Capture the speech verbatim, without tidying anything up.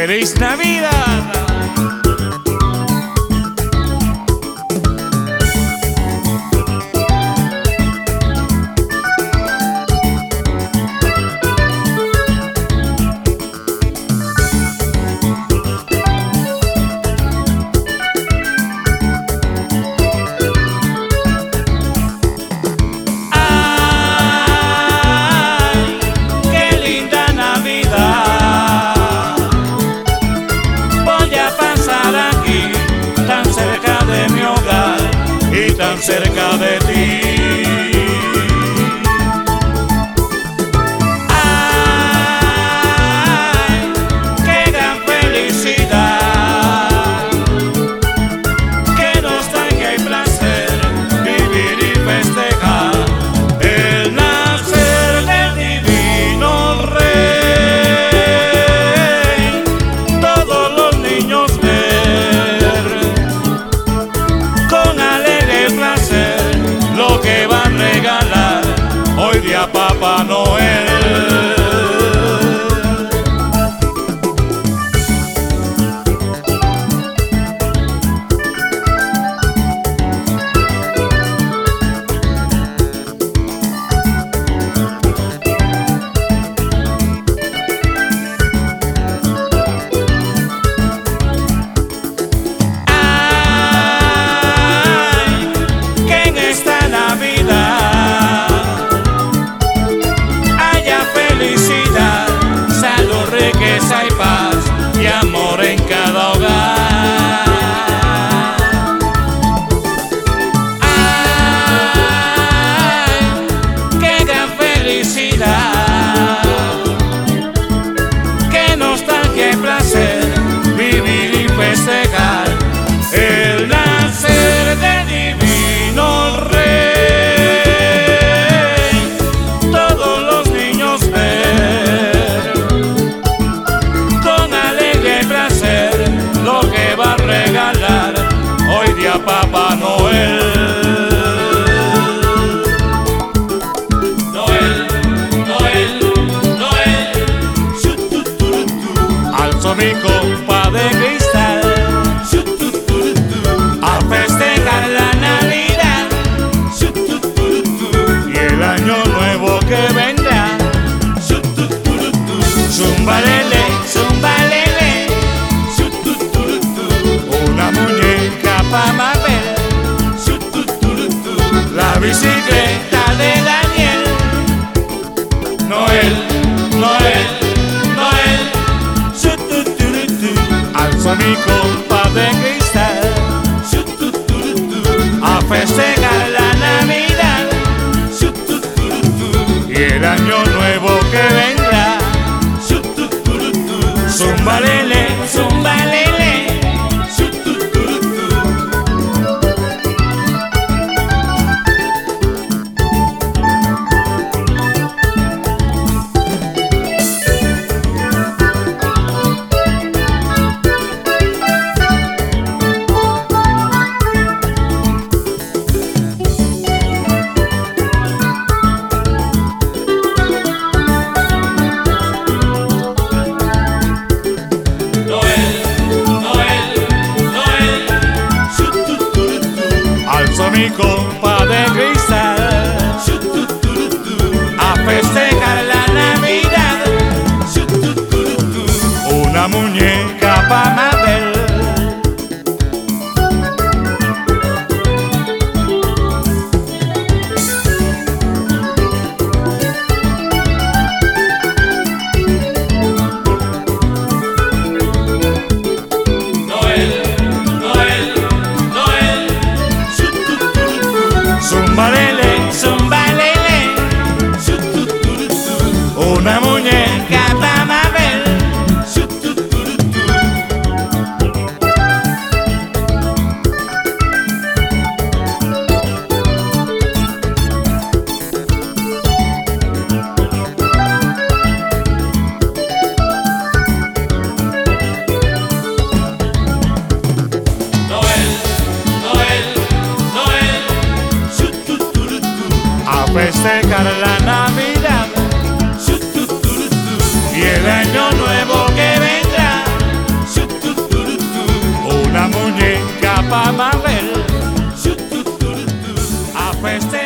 ¡Feliz Navidad! Cerca de ti. Ay, qué gran felicidad, qué nostalgia y placer vivir y festejar el nacer del divino Rey. Todos los niños ver con alegre placer lo que va a regalar hoy día Papá Noel. Y amor en cada hogar. Ay, qué gran felicidad, qué nostalgia y placer vivir y festejar el nacer del divino Rey. Todos los niños ver lo que va a regalar hoy día Papá Noel. Noel, Noel, Noel. Alzo mi copa de cristal a festejar la Navidad y el año nuevo que vendrá. Zumbalele, zumbalele, una muñeca pa' Mabel, la bicicleta de Daniel. Noel, Noel, Noel. Alzo mi copa de cristal a festejar la Navidad y el año nuevo que vendrá. Zumbalele, zumbalele. Alzo mi copa de cristal a festejar la Navidad, una muñeca pa' Mabel. Zumbalele, zumbalele, una muñeca pa' Mabel. festejar la Navidad y el año nuevo que vendrá. festejar.